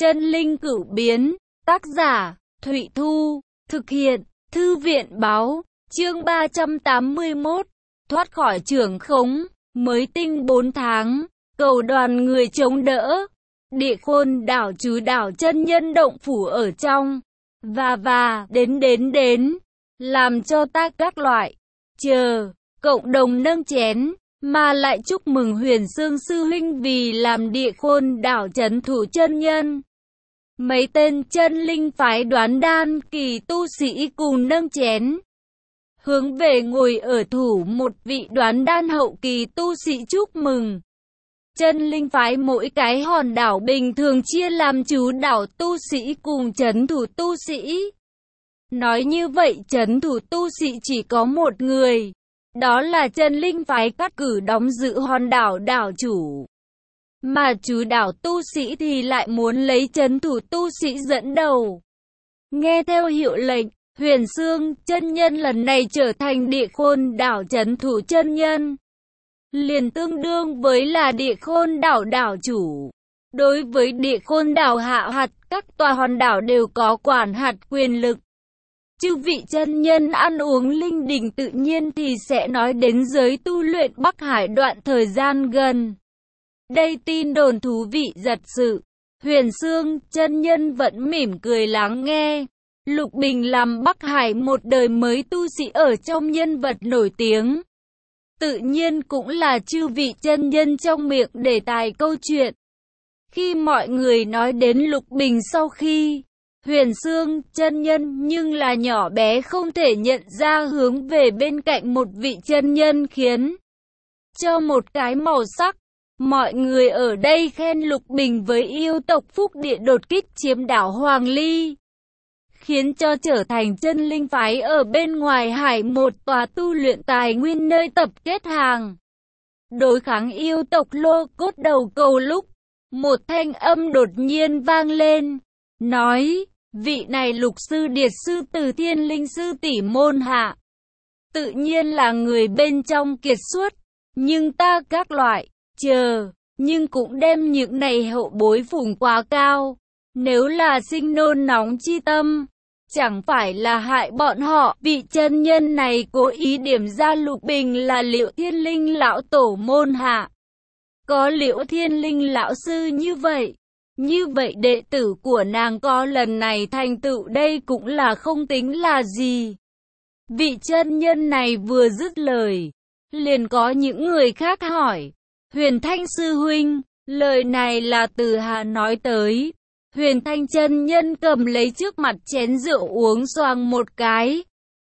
Chân linh cửu biến, tác giả, Thụy Thu, thực hiện, Thư viện Báo, chương 381, thoát khỏi trưởng khống, mới tinh 4 tháng, cầu đoàn người chống đỡ, Địa Khôn đảo chú đảo chân nhân động phủ ở trong, và, đến, làm cho ta các loại, cộng đồng nâng chén, mà lại chúc mừng Huyền Xương sư huynh vì làm Địa Khôn đảo trấn thủ chân nhân. Mấy tên chân linh phái đoán đan kỳ tu sĩ cùng nâng chén, hướng về ngồi ở thủ một vị đoán đan hậu kỳ tu sĩ chúc mừng. Chân linh phái mỗi cái hòn đảo bình thường chia làm chú đảo tu sĩ cùng trấn thủ tu sĩ. Nói như vậy trấn thủ tu sĩ chỉ có một người, đó là chân linh phái cát cử đóng giữ hòn đảo đảo chủ. Mà chú đảo tu sĩ thì lại muốn lấy trấn thủ tu sĩ dẫn đầu. Nghe theo hiệu lệnh, Huyền Xương chân nhân lần này trở thành Địa Khôn đảo trấn thủ chân nhân, liền tương đương với là Địa Khôn đảo đảo chủ. Đối với Địa Khôn đảo hạ hạt, các tòa hòn đảo đều có quản hạt quyền lực. Chư vị chân nhân ăn uống linh đình tự nhiên thì sẽ nói đến giới tu luyện Bắc Hải đoạn thời gian gần đây tin đồn thú vị thật sự. Huyền Xương chân nhân vẫn mỉm cười lắng nghe. Lục Bình làm Bắc Hải một đời mới tu sĩ ở trong nhân vật nổi tiếng, tự nhiên cũng là chư vị chân nhân trong miệng đề tài câu chuyện. Khi mọi người nói đến Lục Bình sau khi Huyền Xương chân nhân nhưng là nhỏ bé không thể nhận ra hướng về bên cạnh một vị chân nhân khiến cho một cái màu sắc. Mọi người ở đây khen Lục Bình với yêu tộc Phúc Địa đột kích chiếm đảo Hoàng Ly, khiến cho trở thành chân linh phái ở bên ngoài hải một tòa tu luyện tài nguyên nơi tập kết hàng đối kháng yêu tộc Lô Cốt đầu cầu lúc một thanh âm đột nhiên vang lên, nói: vị này Lục sư điệt sư từ Thiên Linh sư tỷ môn hạ, tự nhiên là người bên trong kiệt xuất, nhưng ta các loại nhưng cũng đem những này hậu bối phủng quá cao. Nếu là sinh nôn nóng chi tâm, chẳng phải là hại bọn họ. Vị chân nhân này cố ý điểm ra Lục Bình là Liễu Thiên Linh lão tổ môn hạ. Có Liễu Thiên Linh lão sư như vậy đệ tử của nàng có lần này thành tựu đây cũng là không tính là gì. Vị chân nhân này vừa dứt lời, liền có những người khác hỏi: Huyền Thanh sư huynh, lời này là từ Hà nói tới. Huyền Thanh chân nhân cầm lấy trước mặt chén rượu uống xoàng một cái,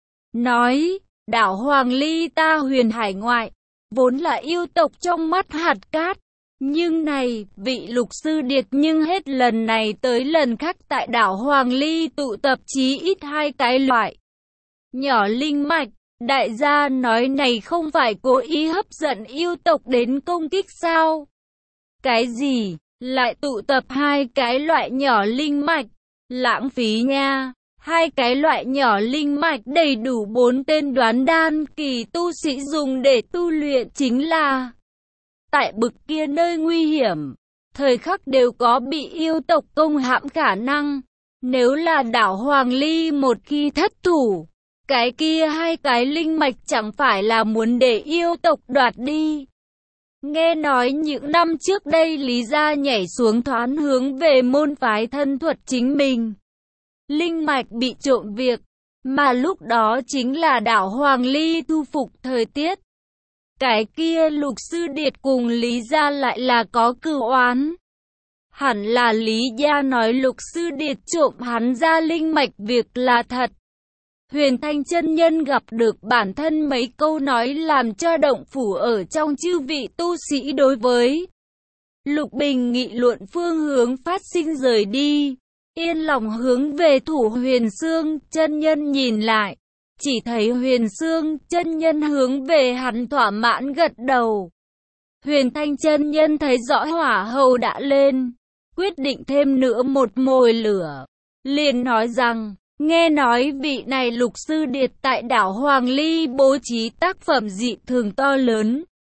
nói: đảo Hoàng Ly ta Huyền Hải ngoại, vốn là yêu tộc trong mắt hạt cát. Nhưng này, vị Lục sư điệt nhưng hết lần này tới lần khác tại đảo Hoàng Ly tụ tập chí ít 2 cái loại nhỏ linh mạch. Đại gia nói này không phải cố ý hấp dẫn yêu tộc đến công kích sao? Cái gì? Lại tụ tập 2 cái loại nhỏ linh mạch? Lãng phí nha! 2 cái loại nhỏ linh mạch đầy đủ 4 tên đoán đan kỳ tu sĩ dùng để tu luyện chính là tại bực kia nơi nguy hiểm, thời khắc đều có bị yêu tộc công hãm khả năng. Nếu là đảo Hoàng Ly một khi thất thủ, cái kia 2 cái linh mạch chẳng phải là muốn để yêu tộc đoạt đi. Nghe nói những năm trước đây Lý gia nhảy xuống thoán hướng về môn phái thân thuật chính mình, linh mạch bị trộm việc, mà lúc đó chính là đảo Hoàng Ly thu phục thời tiết. Cái kia Lục sư điệt cùng Lý gia lại là có cửu oán. Hẳn là Lý gia nói Lục sư điệt trộm hắn ra linh mạch việc là thật. Huyền Thanh chân nhân gặp được bản thân mấy câu nói làm cho động phủ ở trong chư vị tu sĩ đối với Lục Bình nghị luận phương hướng phát sinh rời đi, yên lòng hướng về thủ Huyền Xương chân nhân nhìn lại, chỉ thấy Huyền Xương chân nhân hướng về hắn thỏa mãn gật đầu. Huyền Thanh chân nhân thấy rõ hỏa hầu đã lên, quyết định thêm nữa một mồi lửa, liền nói rằng: nghe nói vị này Lục sư điệt tại đảo Hoàng Ly bố trí tác phẩm dị thường to lớn,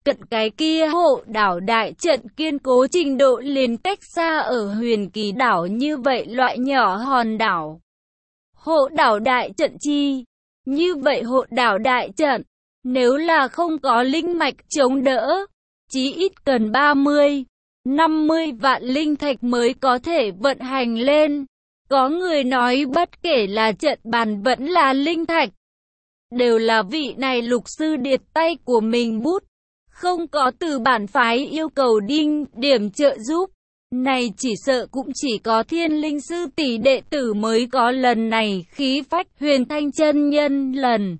cận cái kia hộ đảo đại trận kiên cố trình độ liền cách xa ở Huyền Kỳ đảo như vậy loại nhỏ hòn đảo. Hộ đảo đại trận chi? Như vậy hộ đảo đại trận, nếu là không có linh mạch chống đỡ, chí ít cần 50 vạn linh thạch mới có thể vận hành lên. Có người nói bất kể là trận bàn vẫn là linh thạch, đều là vị này Lục Sư Điệt tay của mình bút, không có từ bản phái yêu cầu đinh điểm trợ giúp. Này chỉ sợ cũng chỉ có Thiên Linh sư tỷ đệ tử mới có lần này khí phách. Huyền Thanh chân nhân lần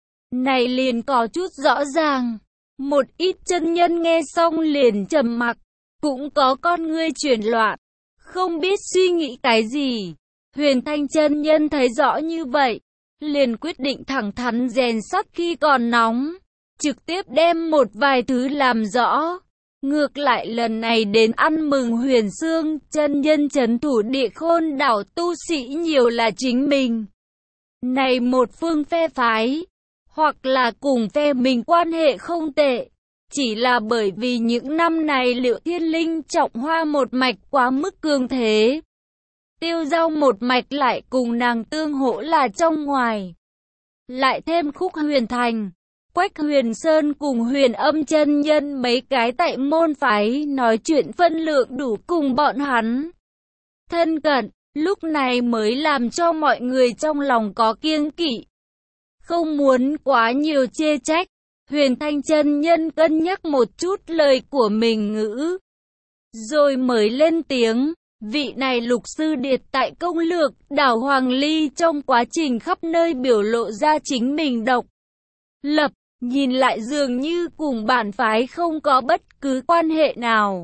này liền có chút rõ ràng. Một ít chân nhân nghe xong liền trầm mặc, cũng có con ngươi chuyển loạn, không biết suy nghĩ cái gì. Huyền Thanh chân nhân thấy rõ như vậy, liền quyết định thẳng thắn rèn sắt khi còn nóng, trực tiếp đem một vài thứ làm rõ. Ngược lại lần này đến ăn mừng Huyền Xương chân nhân trấn thủ Địa Khôn đảo tu sĩ nhiều là chính mình. Này một phương phe phái, hoặc là cùng phe mình quan hệ không tệ, chỉ là bởi vì những năm này Liệu Thiên Linh trọng hoa một mạch quá mức cường thế. Tiêu Giao một mạch lại cùng nàng tương hỗ là trong ngoài. Lại thêm Khúc Huyền Thành, Quách Huyền Sơn cùng Huyền Âm chân nhân mấy cái tại môn phái nói chuyện phân lượng đủ cùng bọn hắn thân cận, lúc này mới làm cho mọi người trong lòng có kiêng kỵ. Không muốn quá nhiều chê trách, Huyền Thanh chân nhân cân nhắc một chút lời của mình ngữ, rồi mới lên tiếng. Vị này Lục Sư Điệt tại công lược đảo Hoàng Ly trong quá trình khắp nơi biểu lộ ra chính mình độc lập, nhìn lại dường như cùng bản phái không có bất cứ quan hệ nào.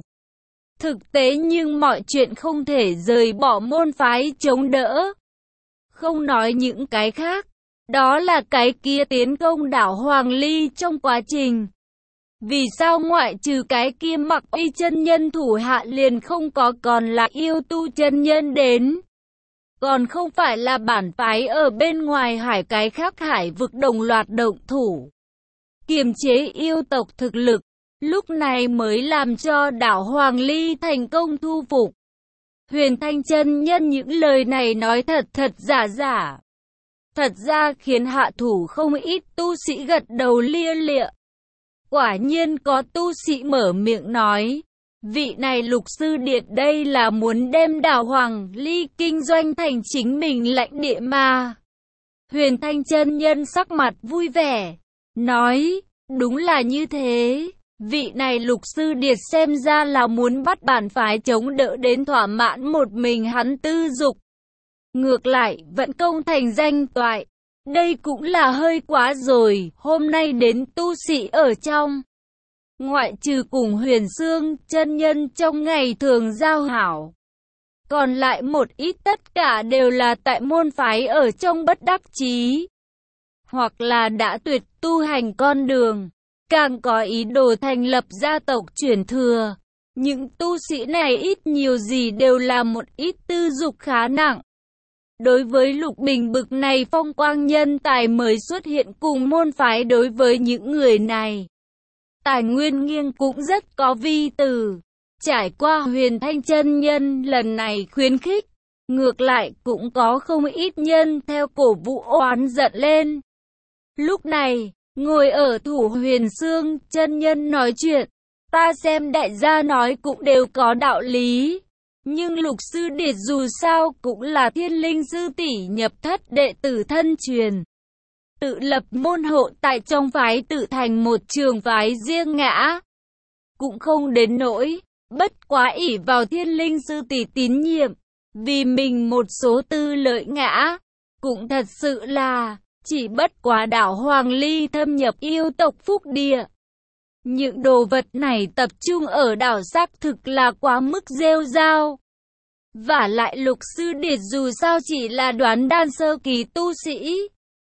Thực tế nhưng mọi chuyện không thể rời bỏ môn phái chống đỡ. Không nói những cái khác, đó là cái kia tiến công đảo Hoàng Ly trong quá trình. Vì sao ngoại trừ cái kia Mặc Y chân nhân thủ hạ liền không có còn là Yêu Tu chân nhân đến? Còn không phải là bản phái ở bên ngoài hải cái khác hải vực đồng loạt động thủ, kiềm chế yêu tộc thực lực, lúc này mới làm cho đảo Hoàng Ly thành công thu phục. Huyền Thanh chân nhân những lời này nói thật giả. Thật ra khiến hạ thủ không ít tu sĩ gật đầu lia lịa. Quả nhiên có tu sĩ mở miệng nói, vị này Lục Sư Điệt đây là muốn đem đảo Hoàng Ly kinh doanh thành chính mình lãnh địa mà. Huyền Thanh chân nhân sắc mặt vui vẻ, nói, đúng là như thế, vị này Lục Sư Điệt xem ra là muốn bắt bản phái chống đỡ đến thỏa mãn một mình hắn tư dục. Ngược lại, vẫn công thành danh toại. Đây cũng là hơi quá rồi, hôm nay đến tu sĩ ở trong. Ngoại trừ cùng Huyền Xương chân nhân trong ngày thường giao hảo, còn lại một ít tất cả đều là tại môn phái ở trong bất đắc chí, hoặc là đã tuyệt tu hành con đường, càng có ý đồ thành lập gia tộc truyền thừa. Những tu sĩ này ít nhiều gì đều là một ít tư dục khá nặng. Đối với Lục Bình bực này phong quang nhân tài mới xuất hiện cùng môn phái, đối với những người này, tài nguyên nghiêng cũng rất có vi từ. Trải qua Huyền Thanh chân nhân lần này khuyến khích, ngược lại cũng có không ít nhân theo cổ vũ oán giận lên. Lúc này, ngồi ở thủ Huyền Xương chân nhân nói chuyện, ta xem đại gia nói cũng đều có đạo lý. Nhưng Lục Sư Điệt dù sao cũng là Thiên Linh sư tỷ nhập thất đệ tử thân truyền, tự lập môn hộ tại trong phái, tự thành một trường phái riêng ngã, cũng không đến nỗi bất quá ỷ vào Thiên Linh sư tỷ tín nhiệm, vì mình một số tư lợi ngã, cũng thật sự là chỉ bất quá đảo Hoàng Ly thâm nhập yêu tộc phúc địa. Những đồ vật này tập trung ở đảo xác thực là quá mức rêu rao. Vả lại Lục Sư Điệt dù sao chỉ là đoán đan sơ kỳ tu sĩ,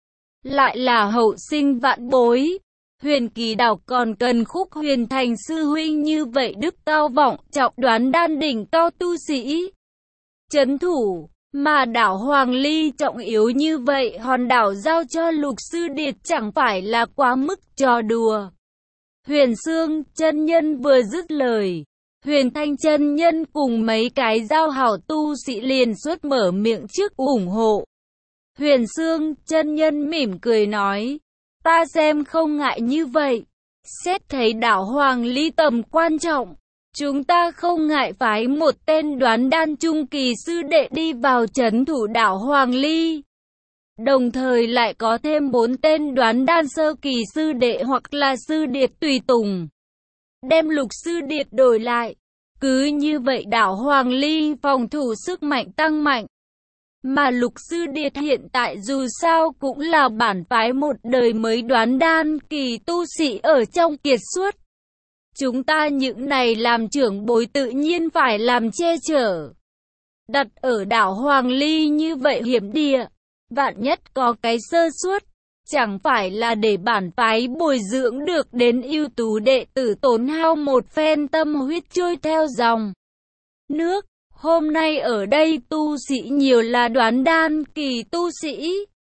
lại là hậu sinh vạn bối. Huyền Kỳ đảo còn cần Khúc Huyền Thành sư huynh như vậy đức cao vọng trọng đoán đan đỉnh cao tu sĩ trấn thủ, mà đảo Hoàng Ly trọng yếu như vậy hòn đảo giao cho Lục Sư Điệt chẳng phải là quá mức trò đùa. Huyền Xương chân nhân vừa dứt lời, Huyền Thanh chân nhân cùng mấy cái giao hảo tu sĩ liền xuất mở miệng trước ủng hộ. Huyền Xương chân nhân mỉm cười nói, ta xem không ngại như vậy. Xét thấy đảo Hoàng Ly tầm quan trọng, chúng ta không ngại phái một tên đoán đan trung kỳ sư đệ đi vào trấn thủ đảo Hoàng Ly. Đồng thời lại có thêm 4 tên đoán đan sơ kỳ sư đệ hoặc là sư điệt tùy tùng. Đem Lục sư điệt đổi lại. Cứ như vậy đảo Hoàng Ly phòng thủ sức mạnh tăng mạnh. Mà Lục sư điệt hiện tại dù sao cũng là bản phái một đời mới đoán đan kỳ tu sĩ ở trong kiệt xuất. Chúng ta những này làm trưởng bối tự nhiên phải làm che chở. Đặt ở đảo Hoàng Ly như vậy hiểm địa, vạn nhất có cái sơ suất, chẳng phải là để bản phái bồi dưỡng được đến ưu tú đệ tử tốn hao một phen tâm huyết trôi theo dòng nước. Hôm nay ở đây tu sĩ nhiều là đoán đan kỳ tu sĩ.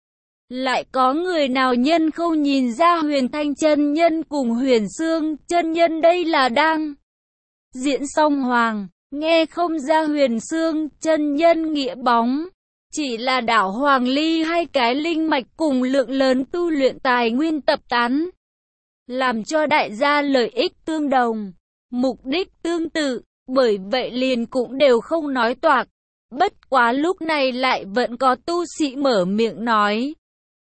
Lại có người nào nhân không nhìn ra Huyền Thanh chân nhân cùng Huyền Xương chân nhân đây là đang diễn song hoàng, nghe không ra Huyền Xương chân nhân nghĩa bóng. Chỉ là đảo Hoàng Ly hai cái linh mạch cùng lượng lớn tu luyện tài nguyên tập tán. Làm cho đại gia lợi ích tương đồng, mục đích tương tự, bởi vậy liền cũng đều không nói toạc. Bất quá lúc này lại vẫn có tu sĩ mở miệng nói.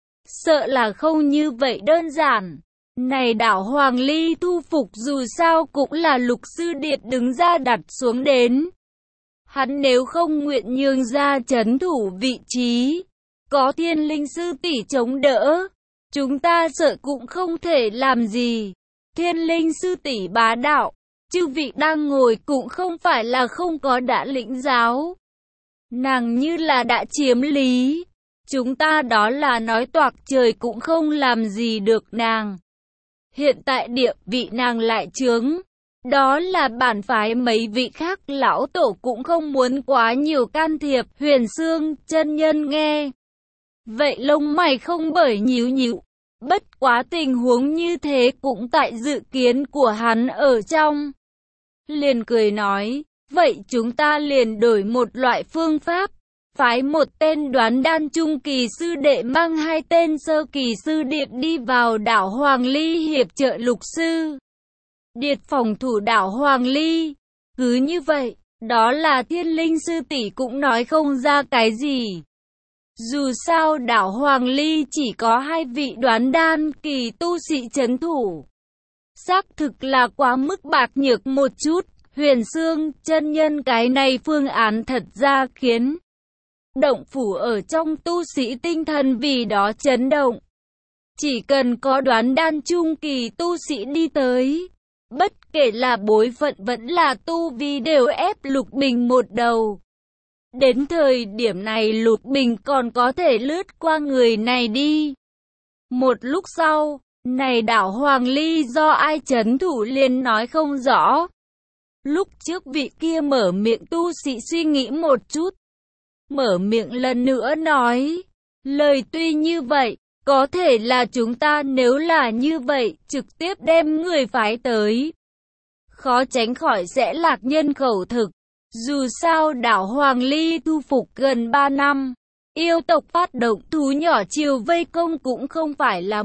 Sợ là không như vậy đơn giản. Này đảo Hoàng Ly thu phục dù sao cũng là Lục sư điệt đứng ra đặt xuống đến. Hắn nếu không nguyện nhường ra trấn thủ vị trí, có Thiên Linh sư tỷ chống đỡ, chúng ta sợ cũng không thể làm gì. Thiên Linh sư tỷ bá đạo, chư vị đang ngồi cũng không phải là không có đã lĩnh giáo. Nàng như là đã chiếm lý, chúng ta đó là nói toạc trời cũng không làm gì được nàng. Hiện tại địa vị nàng lại chướng. Đó là bản phái mấy vị khác lão tổ cũng không muốn quá nhiều can thiệp. Huyền Xương chân nhân nghe vậy lông mày không bởi nhíu nhíu. Bất quá tình huống như thế cũng tại dự kiến của hắn ở trong. Liền cười nói, vậy chúng ta liền đổi một loại phương pháp. Phái một tên đoán đan trung kỳ sư đệ mang 2 tên sơ kỳ sư điệt đi vào đảo Hoàng Ly hiệp trợ Lục sư điệt phòng thủ đảo Hoàng Ly. Cứ như vậy, đó là Thiên Linh sư tỷ cũng nói không ra cái gì. Dù sao đảo Hoàng Ly chỉ có 2 vị đoán đan kỳ tu sĩ trấn thủ. Xác thực là quá mức bạc nhược một chút. Huyền Xương chân nhân cái này phương án thật ra khiến động phủ ở trong tu sĩ tinh thần vì đó chấn động. Chỉ cần có đoán đan trung kỳ tu sĩ đi tới, bất kể là bối phận vẫn là tu vi đều ép Lục Bình một đầu. Đến thời điểm này Lục Bình còn có thể lướt qua người này đi. Một lúc sau, này đảo Hoàng Ly do ai trấn thủ liền nói không rõ. Lúc trước vị kia mở miệng tu sĩ suy nghĩ một chút. Mở miệng lần nữa nói, lời tuy như vậy, có thể là chúng ta nếu là như vậy, trực tiếp đem người phái tới. Khó tránh khỏi sẽ lạc nhân khẩu thực. Dù sao đảo Hoàng Ly thu phục gần 3 năm, yêu tộc phát động thú nhỏ chiều vây công cũng không phải là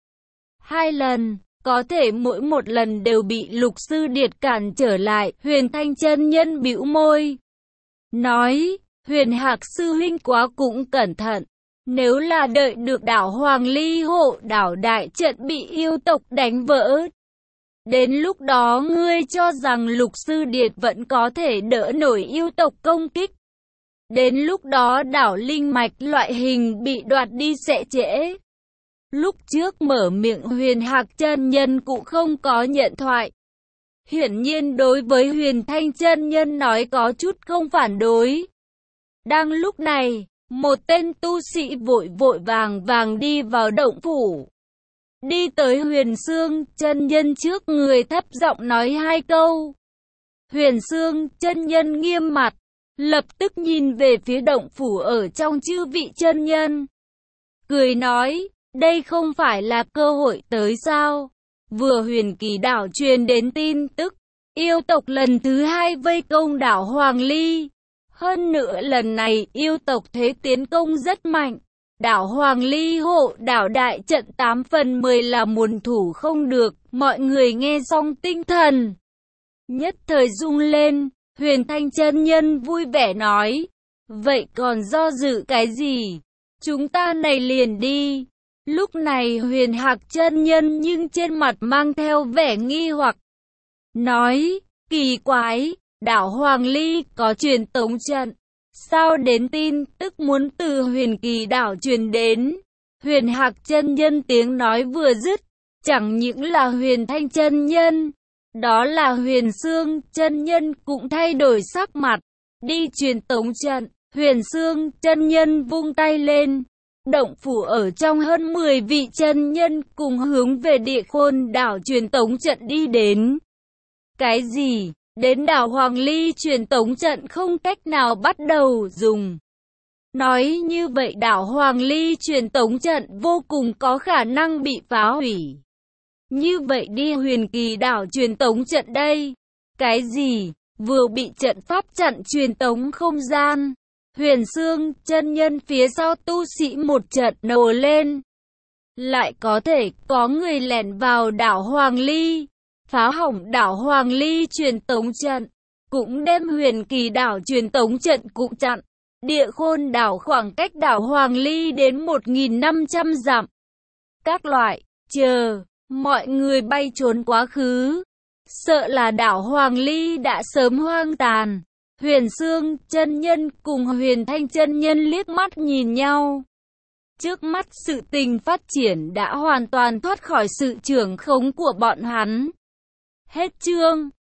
1-2 lần. Có thể mỗi một lần đều bị Lục sư điệt cản trở lại. Huyền Thanh chân nhân bĩu môi, nói, Huyền Hạc sư huynh quá cũng cẩn thận. Nếu là đợi được đảo Hoàng Ly hộ đảo đại trận bị yêu tộc đánh vỡ, đến lúc đó ngươi cho rằng Lục sư điệt vẫn có thể đỡ nổi yêu tộc công kích. Đến lúc đó đảo linh mạch loại hình bị đoạt đi sẽ trễ. Lúc trước mở miệng Huyền Hạc chân nhân cũng không có nhận thoại. Hiển nhiên đối với Huyền Thanh chân nhân nói có chút không phản đối. Đang lúc này, một tên tu sĩ vội vàng đi vào động phủ. Đi tới Huyền Xương chân nhân trước người thấp giọng nói 2 câu. Huyền Xương chân nhân nghiêm mặt, lập tức nhìn về phía động phủ ở trong chư vị chân nhân. Cười nói, đây không phải là cơ hội tới sao? vừa Huyền Kỳ đảo truyền đến tin tức, yêu tộc lần thứ hai vây công đảo Hoàng Ly. Hơn nữa lần này yêu tộc thế tiến công rất mạnh. Đảo Hoàng Ly hộ đảo đại trận 8 phần 10 là muôn thủ không được, mọi người nghe xong tinh thần nhất thời rung lên. Huyền Thanh chân nhân vui vẻ nói, vậy còn do dự cái gì? Chúng ta này liền đi. Lúc này Huyền Hạc chân nhân nhưng trên mặt mang theo vẻ nghi hoặc, nói, kỳ quái, đảo Hoàng Ly có truyền tống trận, sao đến tin tức muốn từ Huyền Kỳ đảo truyền đến? Huyền Hạc chân nhân tiếng nói vừa dứt, chẳng những là Huyền Thanh chân nhân, đó là Huyền Xương chân nhân cũng thay đổi sắc mặt. Đi truyền tống trận, Huyền Xương chân nhân vung tay lên. Động phủ ở trong hơn 10 vị chân nhân cùng hướng về Địa Khôn đảo truyền tống trận đi đến. Cái gì? Đến đảo Hoàng Ly truyền tống trận không cách nào bắt đầu dùng. Nói như vậy đảo Hoàng Ly truyền tống trận vô cùng có khả năng bị phá hủy. Như vậy đi Huyền Kỳ đảo truyền tống trận đây. Cái gì? Vừa bị trận pháp chặn truyền tống không gian. Huyền Xương chân nhân phía sau tu sĩ một trận nổ lên. Lại có thể có người lẻn vào đảo Hoàng Ly, phá hỏng đảo Hoàng Ly truyền tống trận, cũng đem Huyền Kỳ đảo truyền tống trận cũng chặn. Địa Khôn đảo khoảng cách đảo Hoàng Ly đến 1.500 dặm. Các loại, chờ, mọi người bay trốn quá khứ. Sợ là đảo Hoàng Ly đã sớm hoang tàn. Huyền Xương chân nhân cùng Huyền Thanh chân nhân liếc mắt nhìn nhau. Trước mắt sự tình phát triển đã hoàn toàn thoát khỏi sự trưởng khống của bọn hắn. Hết chương.